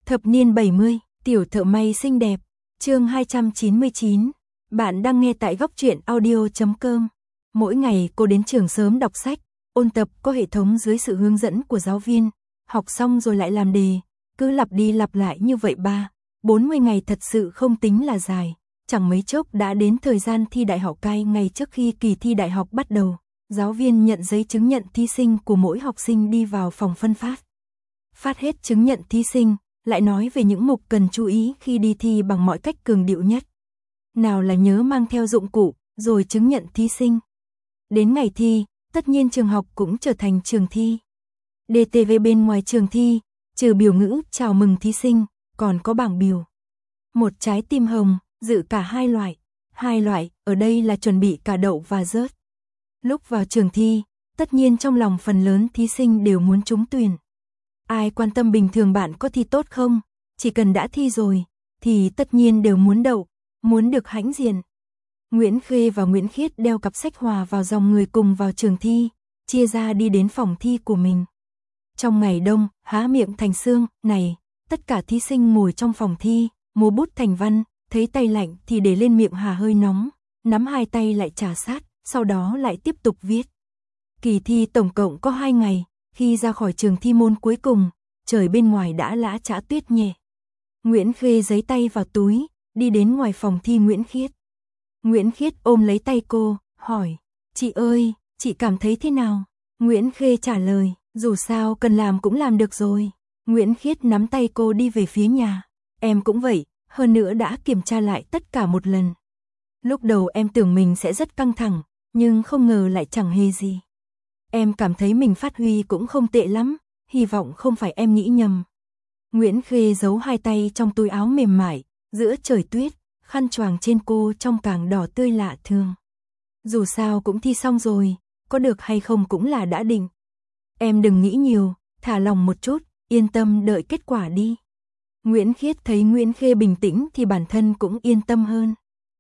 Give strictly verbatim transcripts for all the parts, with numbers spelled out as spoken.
Thập niên bảy mươi, tiểu thợ may xinh đẹp, chương hai trăm chín mươi chín. Bạn đang nghe tại góc truyện audio chấm com. Mỗi ngày cô đến trường sớm đọc sách, ôn tập có hệ thống dưới sự hướng dẫn của giáo viên, học xong rồi lại làm đề, cứ lặp đi lặp lại như vậy ba, bốn mươi ngày thật sự không tính là dài. Chẳng mấy chốc đã đến thời gian thi đại học. Cai ngày trước khi kỳ thi đại học bắt đầu, giáo viên nhận giấy chứng nhận thí sinh của mỗi học sinh đi vào phòng phân phát. Phát hết chứng nhận thí sinh, lại nói về những mục cần chú ý khi đi thi bằng mọi cách cường điệu nhất. Nào là nhớ mang theo dụng cụ, rồi chứng nhận thí sinh. Đến ngày thi, tất nhiên trường học cũng trở thành trường thi. đê tê vê bên ngoài trường thi, trừ biểu ngữ chào mừng thí sinh, còn có bảng biểu. Một trái tim hồng, dự cả hai loại. Hai loại, ở đây là chuẩn bị cả đậu và rớt. Lúc vào trường thi, tất nhiên trong lòng phần lớn thí sinh đều muốn trúng tuyển. Ai quan tâm bình thường bạn có thi tốt không, chỉ cần đã thi rồi, thì tất nhiên đều muốn đậu, muốn được hãnh diện. Nguyễn Khê và Nguyễn Khiết đeo cặp sách hòa vào dòng người cùng vào trường thi, chia ra đi đến phòng thi của mình. Trong ngày đông, há miệng thành xương, này, tất cả thí sinh ngồi trong phòng thi, múa bút thành văn, thấy tay lạnh thì để lên miệng hà hơi nóng, nắm hai tay lại trà sát, sau đó lại tiếp tục viết. Kỳ thi tổng cộng có hai ngày, khi ra khỏi trường thi môn cuối cùng, trời bên ngoài đã lã chã tuyết nhẹ. Nguyễn Khê giấy tay vào túi, đi đến ngoài phòng thi Nguyễn Khiết. Nguyễn Khiết ôm lấy tay cô, hỏi, chị ơi, chị cảm thấy thế nào? Nguyễn Khê trả lời, dù sao cần làm cũng làm được rồi. Nguyễn Khiết nắm tay cô đi về phía nhà, em cũng vậy, hơn nữa đã kiểm tra lại tất cả một lần. Lúc đầu em tưởng mình sẽ rất căng thẳng, nhưng không ngờ lại chẳng hề gì. Em cảm thấy mình phát huy cũng không tệ lắm, hy vọng không phải em nghĩ nhầm. Nguyễn Khê giấu hai tay trong túi áo mềm mại, giữa trời tuyết, khăn choàng trên cô trong càng đỏ tươi lạ thường. Dù sao cũng thi xong rồi, có được hay không cũng là đã định. Em đừng nghĩ nhiều, thả lòng một chút, yên tâm đợi kết quả đi. Nguyễn Khiết thấy Nguyễn Khê bình tĩnh thì bản thân cũng yên tâm hơn.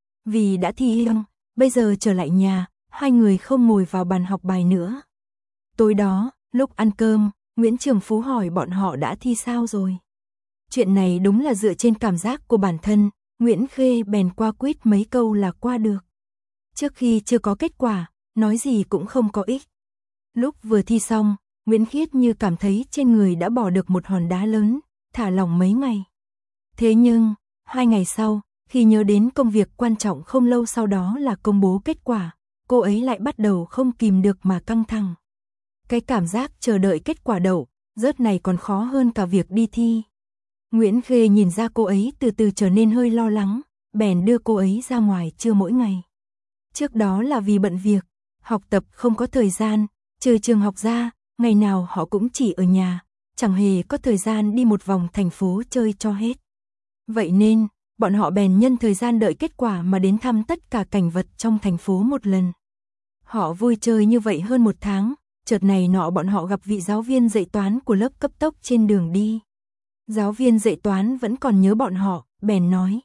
Vì đã thi xong, bây giờ trở lại nhà, hai người không ngồi vào bàn học bài nữa. Tối đó, lúc ăn cơm, Nguyễn Trường Phú hỏi bọn họ đã thi sao rồi. Chuyện này đúng là dựa trên cảm giác của bản thân, Nguyễn Khê bèn qua quýt mấy câu là qua được. Trước khi chưa có kết quả, nói gì cũng không có ích. Lúc vừa thi xong, Nguyễn Khiết như cảm thấy trên người đã bỏ được một hòn đá lớn, thả lỏng mấy ngày. Thế nhưng, hai ngày sau, khi nhớ đến công việc quan trọng không lâu sau đó là công bố kết quả, cô ấy lại bắt đầu không kìm được mà căng thẳng. Cái cảm giác chờ đợi kết quả đậu, rớt này còn khó hơn cả việc đi thi. Nguyễn Khê nhìn ra cô ấy từ từ trở nên hơi lo lắng, bèn đưa cô ấy ra ngoài trưa mỗi ngày. Trước đó là vì bận việc, học tập không có thời gian, trừ trường học ra, ngày nào họ cũng chỉ ở nhà, chẳng hề có thời gian đi một vòng thành phố chơi cho hết. Vậy nên, bọn họ bèn nhân thời gian đợi kết quả mà đến thăm tất cả cảnh vật trong thành phố một lần. Họ vui chơi như vậy hơn một tháng, chợt này nọ bọn họ gặp vị giáo viên dạy toán của lớp cấp tốc trên đường đi. Giáo viên dạy toán vẫn còn nhớ bọn họ, bèn nói.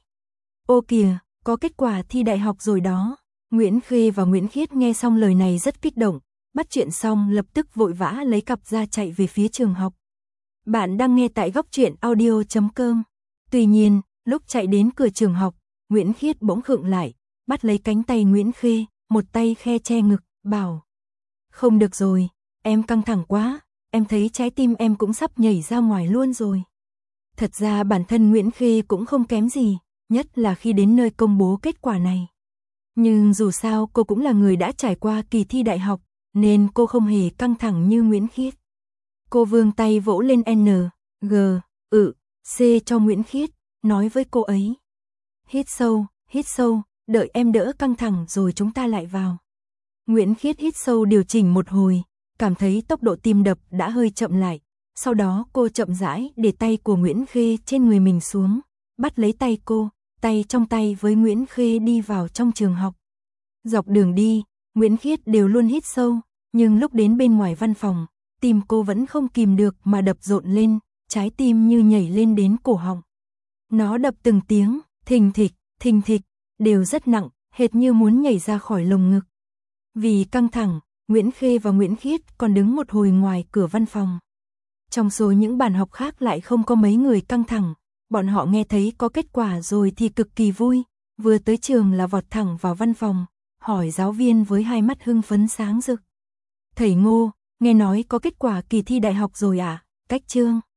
Ô kìa, có kết quả thi đại học rồi đó. Nguyễn Khê và Nguyễn Khiết nghe xong lời này rất kích động, bắt chuyện xong lập tức vội vã lấy cặp ra chạy về phía trường học. Bạn đang nghe tại góc truyện audio chấm com. Tuy nhiên, lúc chạy đến cửa trường học, Nguyễn Khiết bỗng khựng lại, bắt lấy cánh tay Nguyễn Khê, một tay khe che ngực, bảo. Không được rồi, em căng thẳng quá, em thấy trái tim em cũng sắp nhảy ra ngoài luôn rồi. Thật ra bản thân Nguyễn Khê cũng không kém gì, nhất là khi đến nơi công bố kết quả này. Nhưng dù sao cô cũng là người đã trải qua kỳ thi đại học, nên cô không hề căng thẳng như Nguyễn Khiết. Cô vươn tay vỗ lên N, G, ự, C cho Nguyễn Khiết, nói với cô ấy. Hít sâu, hít sâu, đợi em đỡ căng thẳng rồi chúng ta lại vào. Nguyễn Khiết hít sâu điều chỉnh một hồi, cảm thấy tốc độ tim đập đã hơi chậm lại. Sau đó cô chậm rãi để tay của Nguyễn Khê trên người mình xuống, bắt lấy tay cô, tay trong tay với Nguyễn Khê đi vào trong trường học. Dọc đường đi, Nguyễn Khiết đều luôn hít sâu, nhưng lúc đến bên ngoài văn phòng, tim cô vẫn không kìm được mà đập rộn lên, trái tim như nhảy lên đến cổ họng. Nó đập từng tiếng, thình thịch, thình thịch, đều rất nặng, hệt như muốn nhảy ra khỏi lồng ngực. Vì căng thẳng, Nguyễn Khê và Nguyễn Khiết còn đứng một hồi ngoài cửa văn phòng. Trong số những bàn học khác lại không có mấy người căng thẳng, bọn họ nghe thấy có kết quả rồi thì cực kỳ vui, vừa tới trường là vọt thẳng vào văn phòng, hỏi giáo viên với hai mắt hưng phấn sáng rực. Thầy Ngô, nghe nói có kết quả kỳ thi đại học rồi à? Cách chương